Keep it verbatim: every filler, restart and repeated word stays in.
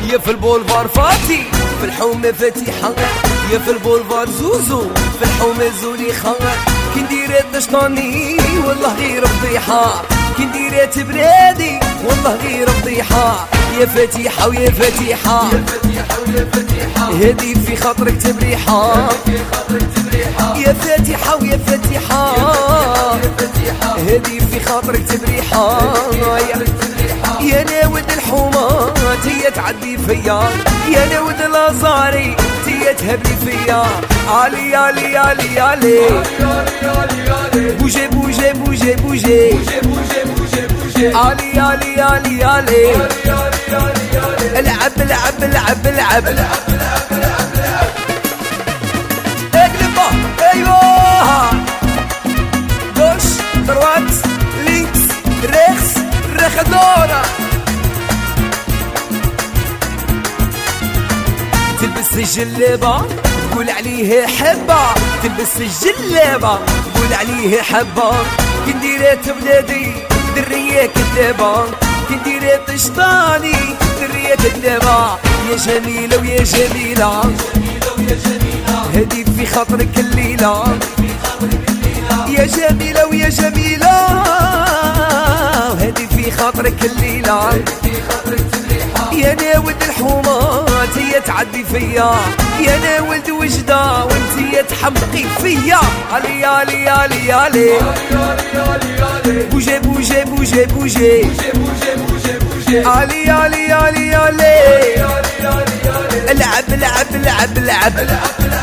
يا في البولفار فاتي في الحومة فاتحة، يا في البولفار زوزو في الحومة زوليخة. كي نديرات نشطاني والله غير فضيحة، كي نديرات برادي والله غير فضيحة. يا فاتحة ويا فاتحة يا فاتحة ويا فاتحة هدي في خاطرك تبريحة، في خاطرك تبريحة. يا فاتحة ويا فاتحة يا فاتحة هدي في خاطرك تبريحة. يا ناود الحومة تي تعدي فيا، يا ناود الازاري تي تهبلي فيا. علي علي علي علي بوجي بوجي بوجي بوجي علي علي علي علي العب العب العب العب اقلبها. ايوه دوش دروات لينكس ريخس رخدورة. تلبس الجلابة قول عليه حبة، تلبس الجلابة قول عليه حبة. كي نديرات بلادي درية كذابة، كي نديرات شطاني درية كذابة. يا جميلة ويا جميلة هدي في خاطرك الليلة، يا جميلة ويا جميلة هدي في خاطرك الليلة. يا ناود الحومة تي تعدي فيا، يا ناود وجدة وانتي تحمقي فيا. علي علي علي علي بوجي بوجي بوجي بوجي علي علي علي علي العب العب العب العب